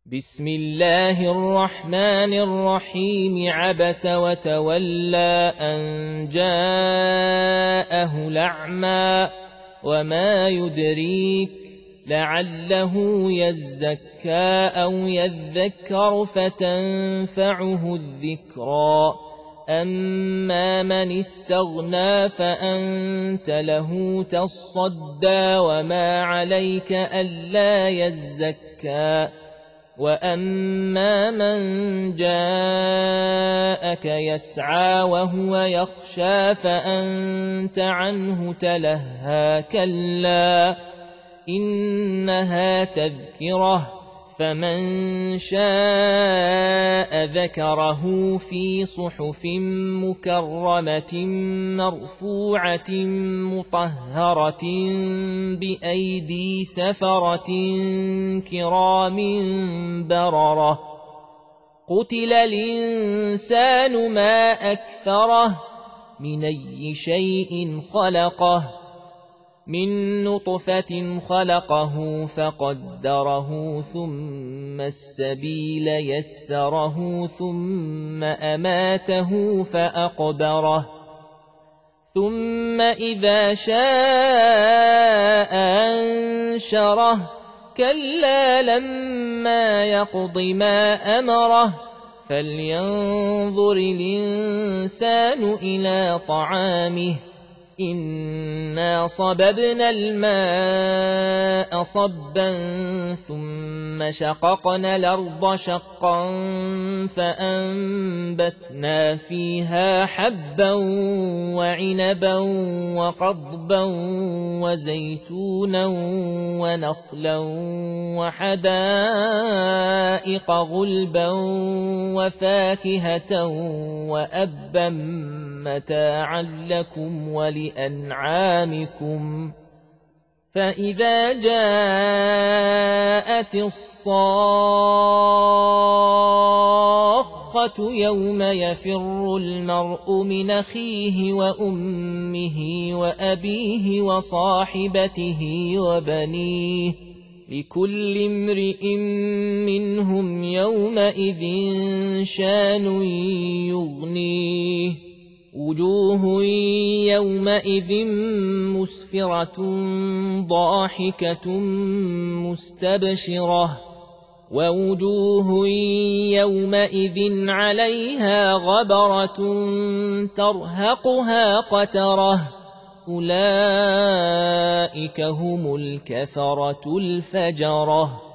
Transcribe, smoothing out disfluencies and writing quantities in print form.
بسم الله الرحمن الرحيم. عبس وتولى أن جاءه الأعمى وما يدريك لعله يزكى أو يذكر فتنفعه الذكرى. أما من استغنى فأنت له تصدى وما عليك ألا يزكى. وأما من جاءك يسعى وهو يخشى فأنت عنه تلهى. كلا إنها تذكرة فمن شاء ذكره في صحف مكرمة مرفوعة مطهرة بأيدي سفرة كرام بررة. قتل الإنسان ما أكفره من أي شيء خلقه من نطفة خلقه فقدره ثم السبيل يسره ثم أماته فأقبره ثم إذا شاء أنشره. كلا لما يقض ما أمره فلينظر الإنسان إلى طعامه إنا صببنا الماء صبا ثم شققنا الأرض شقا فأنبتنا فيها حبا وعنبا وقضبا وزيتونا ونخلا وحدائق غلبا وفاكهة وأبا متاعا لكم ولأنعامكم. فإذا جاءت الصاخة يوم يفر المرء من أخيه وأمه وأبيه وصاحبته وبنيه لكل امرئ منهم يومئذ شان يغنيه. وجوه يومئذ مسفرة ضاحكة مستبشرة ووجوه يومئذ عليها غبرة ترهقها قترة. أولئك هم الكفرة الفجرة.